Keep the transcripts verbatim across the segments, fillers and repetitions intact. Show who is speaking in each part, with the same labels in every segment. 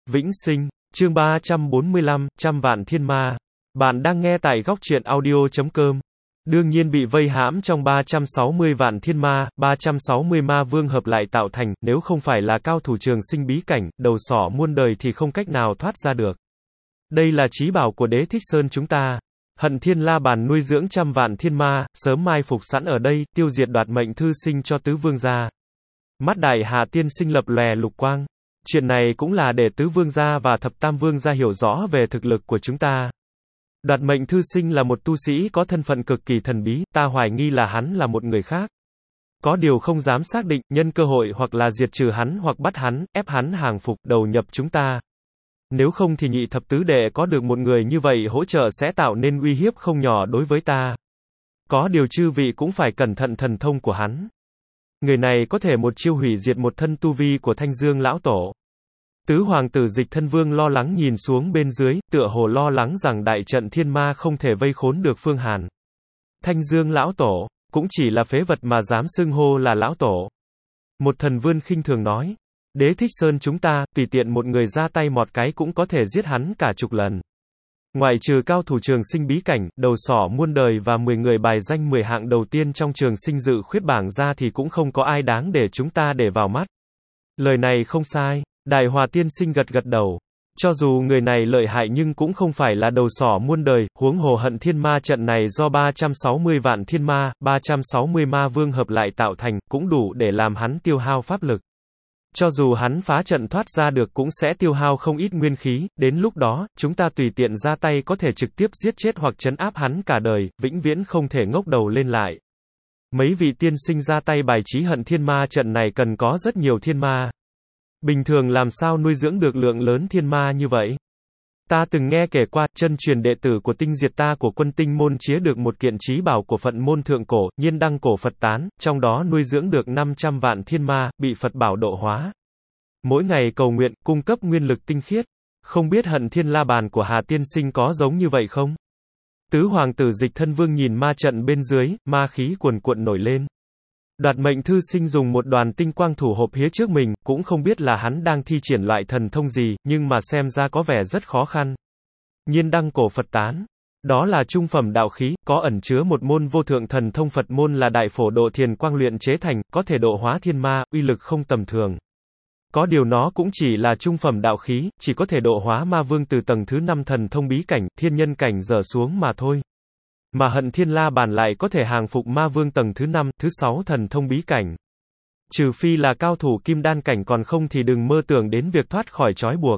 Speaker 1: Vĩnh sinh, chương ba trăm bốn mươi lăm, trăm vạn thiên ma. Bạn đang nghe tại góc truyện audio chấm com. Đương nhiên bị vây hãm trong ba trăm sáu mươi vạn thiên ma, ba trăm sáu mươi ma vương hợp lại tạo thành, nếu không phải là cao thủ trường sinh bí cảnh, đầu sỏ muôn đời thì không cách nào thoát ra được. Đây là chí bảo của Đế Thích Sơn chúng ta. Hận Thiên La Bàn nuôi dưỡng trăm vạn thiên ma, sớm mai phục sẵn ở đây, tiêu diệt đoạt mệnh thư sinh cho tứ vương gia. Mắt Đại Hà tiên sinh lập lòe lục quang. Chuyện này cũng là để tứ vương gia và thập tam vương gia hiểu rõ về thực lực của chúng ta. Đoạt mệnh thư sinh là một tu sĩ có thân phận cực kỳ thần bí, ta hoài nghi là hắn là một người khác. Có điều không dám xác định, nhân cơ hội hoặc là diệt trừ hắn hoặc bắt hắn, ép hắn hàng phục, đầu nhập chúng ta. Nếu không thì nhị thập tứ đệ có được một người như vậy hỗ trợ sẽ tạo nên uy hiếp không nhỏ đối với ta. Có điều chư vị cũng phải cẩn thận thần thông của hắn. Người này có thể một chiêu hủy diệt một thân tu vi của Thanh Dương lão tổ. Tứ hoàng tử Dịch Thân Vương lo lắng nhìn xuống bên dưới, tựa hồ lo lắng rằng đại trận thiên ma không thể vây khốn được Phương Hàn. Thanh Dương lão tổ, cũng chỉ là phế vật mà dám xưng hô là lão tổ. Một thần vương khinh thường nói, Đế Thích Sơn chúng ta, tùy tiện một người ra tay một cái cũng có thể giết hắn cả chục lần. Ngoại trừ cao thủ trường sinh bí cảnh, đầu sỏ muôn đời và mười người bài danh mười hạng đầu tiên trong trường sinh dự khuyết bảng ra thì cũng không có ai đáng để chúng ta để vào mắt. Lời này không sai, Đại Hòa tiên sinh gật gật đầu. Cho dù người này lợi hại nhưng cũng không phải là đầu sỏ muôn đời, huống hồ Hận Thiên Ma trận này do ba trăm sáu mươi vạn thiên ma, ba trăm sáu mươi ma vương hợp lại tạo thành, cũng đủ để làm hắn tiêu hao pháp lực. Cho dù hắn phá trận thoát ra được cũng sẽ tiêu hao không ít nguyên khí, đến lúc đó, chúng ta tùy tiện ra tay có thể trực tiếp giết chết hoặc trấn áp hắn cả đời, vĩnh viễn không thể ngóc đầu lên lại. Mấy vị tiên sinh ra tay bài trí Hận Thiên Ma trận này cần có rất nhiều thiên ma. Bình thường làm sao nuôi dưỡng được lượng lớn thiên ma như vậy? Ta từng nghe kể qua, chân truyền đệ tử của tinh diệt ta của quân tinh môn chía được một kiện chí bảo của Phật môn thượng cổ, nhiên đăng cổ Phật tán, trong đó nuôi dưỡng được năm trăm vạn thiên ma, bị Phật bảo độ hóa. Mỗi ngày cầu nguyện, cung cấp nguyên lực tinh khiết. Không biết Hận Thiên La Bàn của Hà tiên sinh có giống như vậy không? Tứ hoàng tử Dịch Thân Vương nhìn ma trận bên dưới, ma khí cuồn cuộn nổi lên. Đoạt mệnh thư sinh dùng một đoàn tinh quang thủ hộp phía trước mình, cũng không biết là hắn đang thi triển loại thần thông gì, nhưng mà xem ra có vẻ rất khó khăn. Nhiên đăng cổ Phật tán. Đó là trung phẩm đạo khí, có ẩn chứa một môn vô thượng thần thông Phật môn là đại phổ độ thiền quang luyện chế thành, có thể độ hóa thiên ma, uy lực không tầm thường. Có điều nó cũng chỉ là trung phẩm đạo khí, chỉ có thể độ hóa ma vương từ tầng thứ năm thần thông bí cảnh, thiên nhân cảnh trở xuống mà thôi. Mà Hận Thiên La Bàn lại có thể hàng phục ma vương tầng thứ năm, thứ sáu thần thông bí cảnh. Trừ phi là cao thủ kim đan cảnh, còn không thì đừng mơ tưởng đến việc thoát khỏi trói buộc.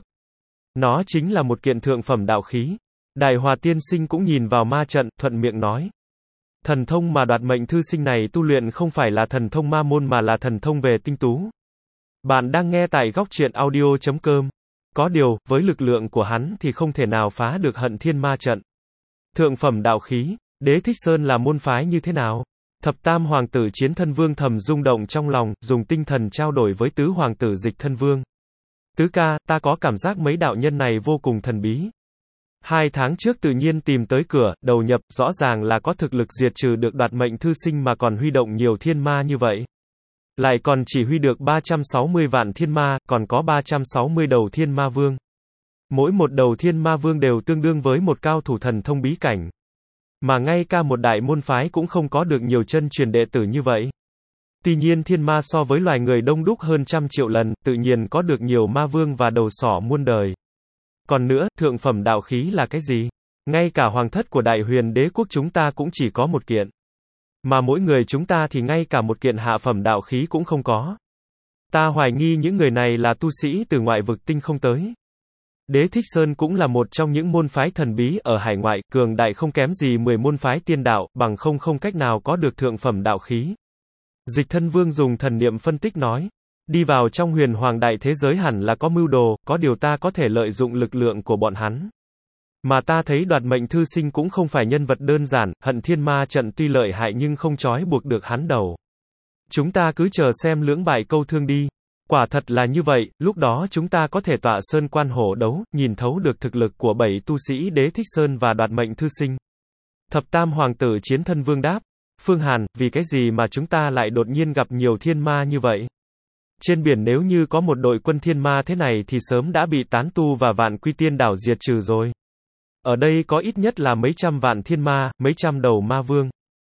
Speaker 1: Nó chính là một kiện thượng phẩm đạo khí. Đại Hòa tiên sinh cũng nhìn vào ma trận, thuận miệng nói. Thần thông mà đoạt mệnh thư sinh này tu luyện không phải là thần thông ma môn mà là thần thông về tinh tú. Bạn đang nghe tại góc truyện audio chấm com. Có điều, với lực lượng của hắn thì không thể nào phá được Hận Thiên Ma trận. Thượng phẩm đạo khí, Đế Thích Sơn là môn phái như thế nào? Thập tam hoàng tử Chiến Thân Vương thầm rung động trong lòng, dùng tinh thần trao đổi với tứ hoàng tử Dịch Thân Vương. Tứ ca, ta có cảm giác mấy đạo nhân này vô cùng thần bí. Hai tháng trước tự nhiên tìm tới cửa, đầu nhập, rõ ràng là có thực lực diệt trừ được đoạt mệnh thư sinh mà còn huy động nhiều thiên ma như vậy. Lại còn chỉ huy được ba trăm sáu mươi vạn thiên ma, còn có ba trăm sáu mươi đầu thiên ma vương. Mỗi một đầu thiên ma vương đều tương đương với một cao thủ thần thông bí cảnh. Mà ngay cả một đại môn phái cũng không có được nhiều chân truyền đệ tử như vậy. Tuy nhiên thiên ma so với loài người đông đúc hơn trăm triệu lần, tự nhiên có được nhiều ma vương và đầu sỏ muôn đời. Còn nữa, thượng phẩm đạo khí là cái gì? Ngay cả hoàng thất của Đại Huyền Đế quốc chúng ta cũng chỉ có một kiện. Mà mỗi người chúng ta thì ngay cả một kiện hạ phẩm đạo khí cũng không có. Ta hoài nghi những người này là tu sĩ từ ngoại vực tinh không tới. Đế Thích Sơn cũng là một trong những môn phái thần bí ở hải ngoại, cường đại không kém gì mười môn phái tiên đạo, bằng không không cách nào có được thượng phẩm đạo khí. Dịch Thân Vương dùng thần niệm phân tích nói, đi vào trong huyền hoàng đại thế giới hẳn là có mưu đồ, có điều ta có thể lợi dụng lực lượng của bọn hắn. Mà ta thấy đoạt mệnh thư sinh cũng không phải nhân vật đơn giản, Hận Thiên Ma trận tuy lợi hại nhưng không trói buộc được hắn đầu. Chúng ta cứ chờ xem lưỡng bại câu thương đi. Quả thật là như vậy, lúc đó chúng ta có thể tọa sơn quan hổ đấu, nhìn thấu được thực lực của bảy tu sĩ Đế Thích Sơn và đoạt mệnh thư sinh. Thập tam hoàng tử Chiến Thân Vương đáp, Phương Hàn, vì cái gì mà chúng ta lại đột nhiên gặp nhiều thiên ma như vậy? Trên biển nếu như có một đội quân thiên ma thế này thì sớm đã bị tán tu và vạn quy tiên đảo diệt trừ rồi. Ở đây có ít nhất là mấy trăm vạn thiên ma, mấy trăm đầu ma vương.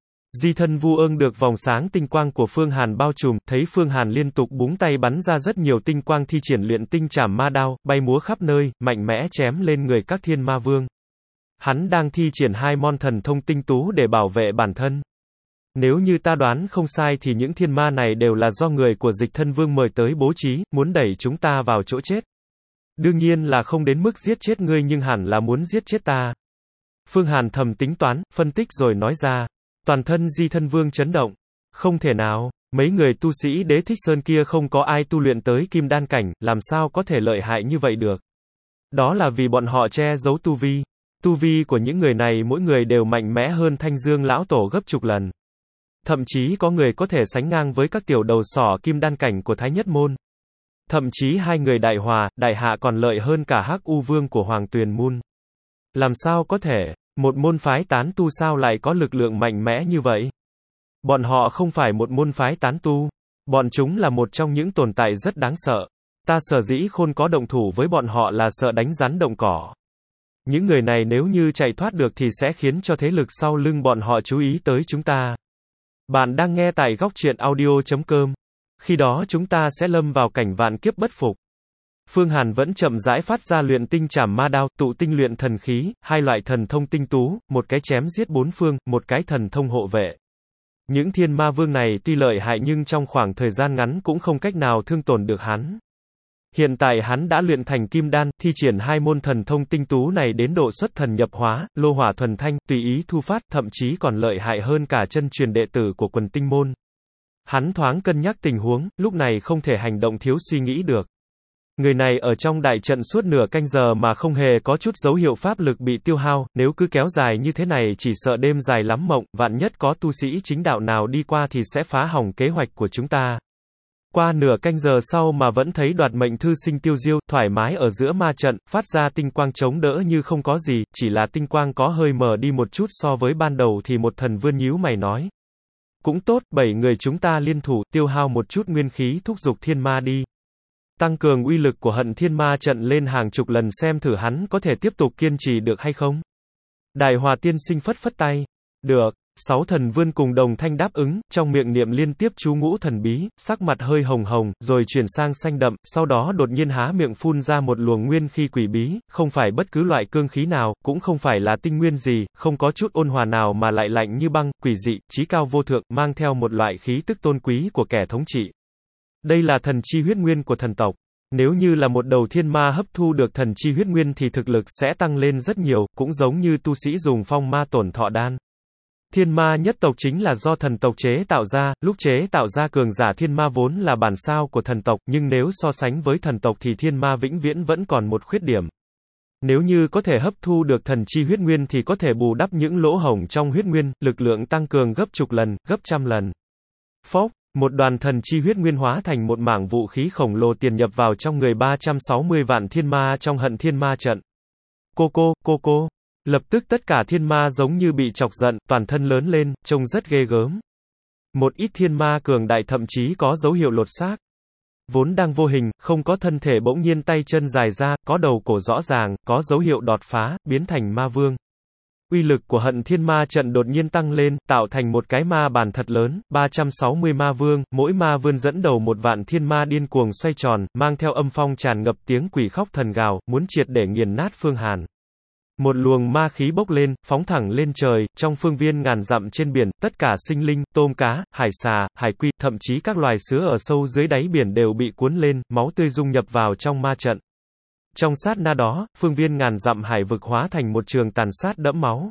Speaker 1: Di thân Vu Ương được vòng sáng tinh quang của Phương Hàn bao trùm, thấy Phương Hàn liên tục búng tay bắn ra rất nhiều tinh quang thi triển luyện tinh trảm ma đao, bay múa khắp nơi, mạnh mẽ chém lên người các thiên ma vương. Hắn đang thi triển hai môn thần thông tinh tú để bảo vệ bản thân. Nếu như ta đoán không sai thì những thiên ma này đều là do người của Dịch Thân Vương mời tới bố trí, muốn đẩy chúng ta vào chỗ chết. Đương nhiên là không đến mức giết chết ngươi nhưng hẳn là muốn giết chết ta. Phương Hàn thầm tính toán, phân tích rồi nói ra. Toàn thân Di Thân Vương chấn động. Không thể nào, mấy người tu sĩ Đế Thích Sơn kia không có ai tu luyện tới kim đan cảnh, làm sao có thể lợi hại như vậy được. Đó là vì bọn họ che giấu tu vi. Tu vi của những người này mỗi người đều mạnh mẽ hơn Thanh Dương lão tổ gấp chục lần. Thậm chí có người có thể sánh ngang với các tiểu đầu sỏ kim đan cảnh của Thái Nhất Môn. Thậm chí hai người đại hòa, đại hạ còn lợi hơn cả Hắc U Vương của Hoàng Tuyền Môn. Làm sao có thể, một môn phái tán tu sao lại có lực lượng mạnh mẽ như vậy? Bọn họ không phải một môn phái tán tu. Bọn chúng là một trong những tồn tại rất đáng sợ. Ta sở dĩ khôn có động thủ với bọn họ là sợ đánh rắn động cỏ. Những người này nếu như chạy thoát được thì sẽ khiến cho thế lực sau lưng bọn họ chú ý tới chúng ta. Bạn đang nghe tại góc truyện audio chấm com. Khi đó chúng ta sẽ lâm vào cảnh vạn kiếp bất phục. Phương Hàn vẫn chậm rãi phát ra luyện tinh trảm ma đao, tụ tinh luyện thần khí, hai loại thần thông tinh tú, một cái chém giết bốn phương, một cái thần thông hộ vệ. Những thiên ma vương này tuy lợi hại nhưng trong khoảng thời gian ngắn cũng không cách nào thương tổn được hắn. Hiện tại hắn đã luyện thành kim đan, thi triển hai môn thần thông tinh tú này đến độ xuất thần nhập hóa, lô hỏa thuần thanh, tùy ý thu phát, thậm chí còn lợi hại hơn cả chân truyền đệ tử của quần tinh môn. Hắn thoáng cân nhắc tình huống, lúc này không thể hành động thiếu suy nghĩ được. Người này ở trong đại trận suốt nửa canh giờ mà không hề có chút dấu hiệu pháp lực bị tiêu hao, nếu cứ kéo dài như thế này chỉ sợ đêm dài lắm mộng, vạn nhất có tu sĩ chính đạo nào đi qua thì sẽ phá hỏng kế hoạch của chúng ta. Qua nửa canh giờ sau mà vẫn thấy đoạt mệnh thư sinh tiêu diêu, thoải mái ở giữa ma trận, phát ra tinh quang chống đỡ như không có gì, chỉ là tinh quang có hơi mờ đi một chút so với ban đầu thì một thần vươn nhíu mày nói. Cũng tốt, bảy người chúng ta liên thủ, tiêu hao một chút nguyên khí thúc giục thiên ma đi. Tăng cường uy lực của hận thiên ma trận lên hàng chục lần xem thử hắn có thể tiếp tục kiên trì được hay không. Đại Hòa tiên sinh phất phất tay. Được. Sáu thần vươn cùng đồng thanh đáp ứng, trong miệng niệm liên tiếp chú ngũ thần bí, sắc mặt hơi hồng hồng, rồi chuyển sang xanh đậm, sau đó đột nhiên há miệng phun ra một luồng nguyên khí quỷ bí, không phải bất cứ loại cương khí nào, cũng không phải là tinh nguyên gì, không có chút ôn hòa nào mà lại lạnh như băng, quỷ dị, chí cao vô thượng, mang theo một loại khí tức tôn quý của kẻ thống trị. Đây là thần chi huyết nguyên của thần tộc. Nếu như là một đầu thiên ma hấp thu được thần chi huyết nguyên thì thực lực sẽ tăng lên rất nhiều, cũng giống như tu sĩ dùng phong ma tổn thọ đan. Thiên ma nhất tộc chính là do thần tộc chế tạo ra, lúc chế tạo ra cường giả thiên ma vốn là bản sao của thần tộc, nhưng nếu so sánh với thần tộc thì thiên ma vĩnh viễn vẫn còn một khuyết điểm. Nếu như có thể hấp thu được thần chi huyết nguyên thì có thể bù đắp những lỗ hổng trong huyết nguyên, lực lượng tăng cường gấp chục lần, gấp trăm lần. Phốc, một đoàn thần chi huyết nguyên hóa thành một mảng vũ khí khổng lồ tiền nhập vào trong người ba trăm sáu mươi vạn thiên ma trong hận thiên ma trận. Cô cô, cô cô. Lập tức tất cả thiên ma giống như bị chọc giận, toàn thân lớn lên, trông rất ghê gớm. Một ít thiên ma cường đại thậm chí có dấu hiệu lột xác. Vốn đang vô hình, không có thân thể bỗng nhiên tay chân dài ra, có đầu cổ rõ ràng, có dấu hiệu đột phá, biến thành ma vương. Uy lực của hận thiên ma trận đột nhiên tăng lên, tạo thành một cái ma bàn thật lớn, ba trăm sáu mươi ma vương, mỗi ma vương dẫn đầu một vạn thiên ma điên cuồng xoay tròn, mang theo âm phong tràn ngập tiếng quỷ khóc thần gào, muốn triệt để nghiền nát Phương Hàn. Một luồng ma khí bốc lên, phóng thẳng lên trời, trong phương viên ngàn dặm trên biển, tất cả sinh linh, tôm cá, hải xà, hải quy, thậm chí các loài sứa ở sâu dưới đáy biển đều bị cuốn lên, máu tươi dung nhập vào trong ma trận. Trong sát na đó, phương viên ngàn dặm hải vực hóa thành một trường tàn sát đẫm máu.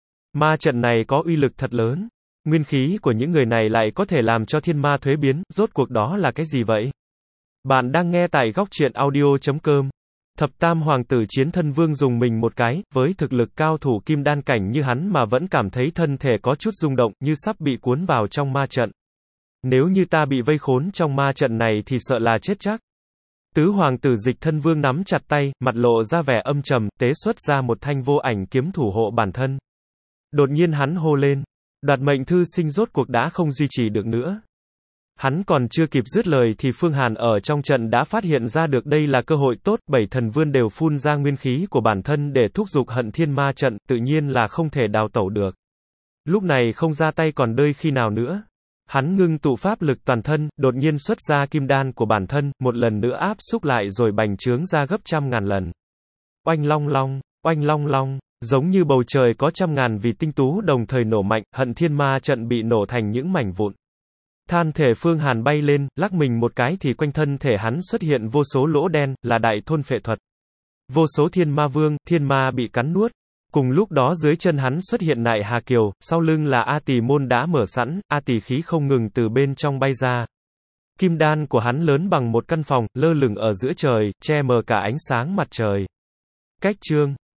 Speaker 1: Ma trận này có uy lực thật lớn. Nguyên khí của những người này lại có thể làm cho thiên ma thuế biến, rốt cuộc đó là cái gì vậy? Bạn đang nghe tại góc truyện audio chấm com. Thập tam hoàng tử Chiến Thân Vương dùng mình một cái, với thực lực cao thủ kim đan cảnh như hắn mà vẫn cảm thấy thân thể có chút rung động, như sắp bị cuốn vào trong ma trận. Nếu như ta bị vây khốn trong ma trận này thì sợ là chết chắc. Tứ hoàng tử Dịch Thân Vương nắm chặt tay, mặt lộ ra vẻ âm trầm, tế xuất ra một thanh vô ảnh kiếm thủ hộ bản thân. Đột nhiên hắn hô lên, đoạt mệnh thư sinh rốt cuộc đã không duy trì được nữa. Hắn còn chưa kịp dứt lời thì Phương Hàn ở trong trận đã phát hiện ra được đây là cơ hội tốt, bảy thần vương đều phun ra nguyên khí của bản thân để thúc giục hận thiên ma trận, tự nhiên là không thể đào tẩu được. Lúc này không ra tay còn đợi khi nào nữa. Hắn ngưng tụ pháp lực toàn thân, đột nhiên xuất ra kim đan của bản thân, một lần nữa áp xúc lại rồi bành trướng ra gấp trăm ngàn lần. Oanh long long, oanh long long, giống như bầu trời có trăm ngàn vì tinh tú đồng thời nổ mạnh, hận thiên ma trận bị nổ thành những mảnh vụn. Than thể Phương Hàn bay lên, lắc mình một cái thì quanh thân thể hắn xuất hiện vô số lỗ đen, là đại thôn phệ thuật. Vô số thiên ma vương, thiên ma bị cắn nuốt. Cùng lúc đó dưới chân hắn xuất hiện Nại Hà Kiều, sau lưng là A Tỳ môn đã mở sẵn, A Tỳ khí không ngừng từ bên trong bay ra. Kim đan của hắn lớn bằng một căn phòng, lơ lửng ở giữa trời, che mờ cả ánh sáng mặt trời. Cách chương